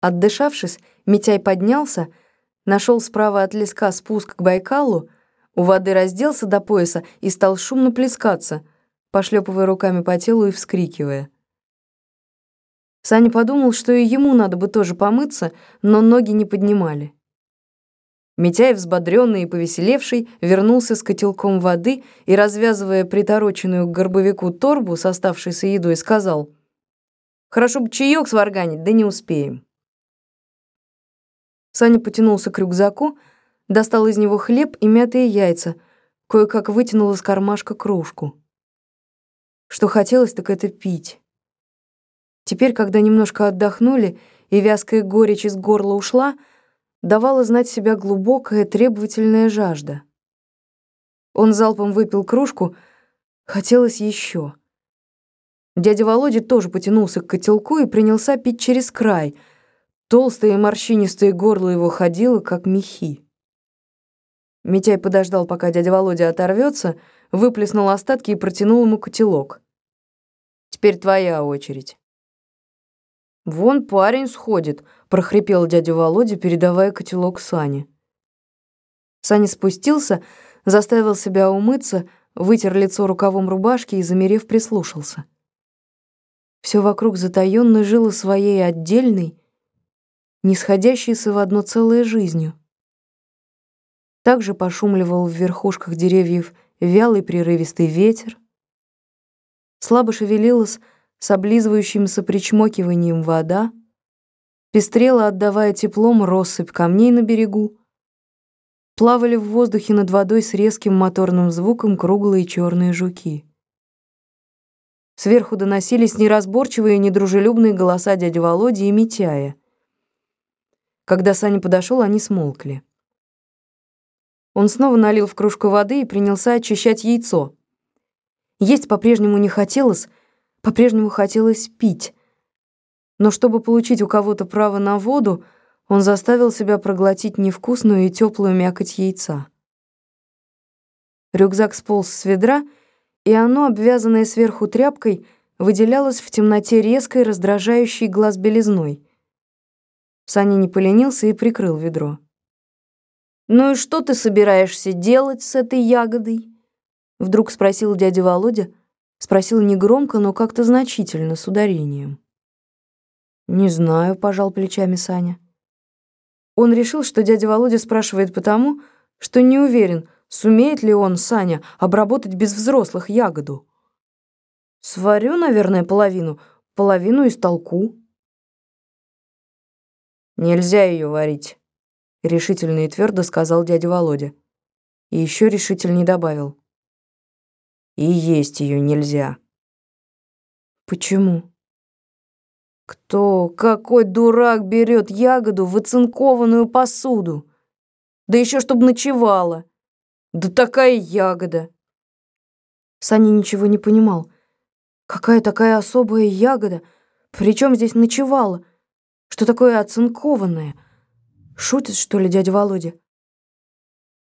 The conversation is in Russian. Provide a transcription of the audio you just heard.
Отдышавшись, Митяй поднялся, нашел справа от леска спуск к Байкалу, у воды разделся до пояса и стал шумно плескаться, пошлепывая руками по телу и вскрикивая. Саня подумал, что и ему надо бы тоже помыться, но ноги не поднимали. Митяй, взбодрённый и повеселевший, вернулся с котелком воды и, развязывая притороченную к горбовику торбу с оставшейся едой, сказал: «Хорошо бы чаёк сварганить, да не успеем». Саня потянулся к рюкзаку, достал из него хлеб и мятые яйца, кое-как вытянул из кармашка кружку. Что хотелось, так это пить. Теперь, когда немножко отдохнули и вязкая горечь из горла ушла, давала знать себя глубокая требовательная жажда. Он залпом выпил кружку, хотелось еще. Дядя Володя тоже потянулся к котелку и принялся пить через край. Толстое и морщинистое горло его ходило, как мехи. Митяй подождал, пока дядя Володя оторвется, выплеснул остатки и протянул ему котелок. «Теперь твоя очередь». «Вон парень сходит», — прохрипел дядя Володя, передавая котелок Сане. Саня спустился, заставил себя умыться, вытер лицо рукавом рубашки и, замерев, прислушался. Все вокруг затаённо жило своей отдельной, не сходящейся в одно целое жизнью. Также пошумливал в верхушках деревьев вялый прерывистый ветер. Слабо шевелилась с облизывающимся причмокиванием вода, пестрела, отдавая теплом, россыпь камней на берегу. Плавали в воздухе над водой с резким моторным звуком круглые черные жуки. Сверху доносились неразборчивые и недружелюбные голоса дяди Володи и Митяя. Когда Саня подошел, они смолкли. Он снова налил в кружку воды и принялся очищать яйцо. Есть по-прежнему не хотелось, по-прежнему хотелось пить. Но чтобы получить у кого-то право на воду, он заставил себя проглотить невкусную и теплую мякоть яйца. Рюкзак сполз с ведра, и оно, обвязанное сверху тряпкой, выделялось в темноте резкой, раздражающей глаз белизной. Саня не поленился и прикрыл ведро. «Ну и что ты собираешься делать с этой ягодой?» Вдруг спросил дядя Володя, спросил негромко, но как-то значительно, с ударением. «Не знаю», — пожал плечами Саня. Он решил, что дядя Володя спрашивает потому, что не уверен, сумеет ли он, Саня, обработать без взрослых ягоду. «Сварю, наверное, половину истолку». «Нельзя ее варить», — решительно и твердо сказал дядя Володя. И еще решительнее добавил: «И есть ее нельзя». «Почему?» Какой дурак берет ягоду в оцинкованную посуду? Да еще чтобы ночевала. Да такая ягода!» Саня ничего не понимал. Какая такая особая ягода? Причем здесь ночевала? Что такое оцинкованное? Шутит, что ли, дядя Володя?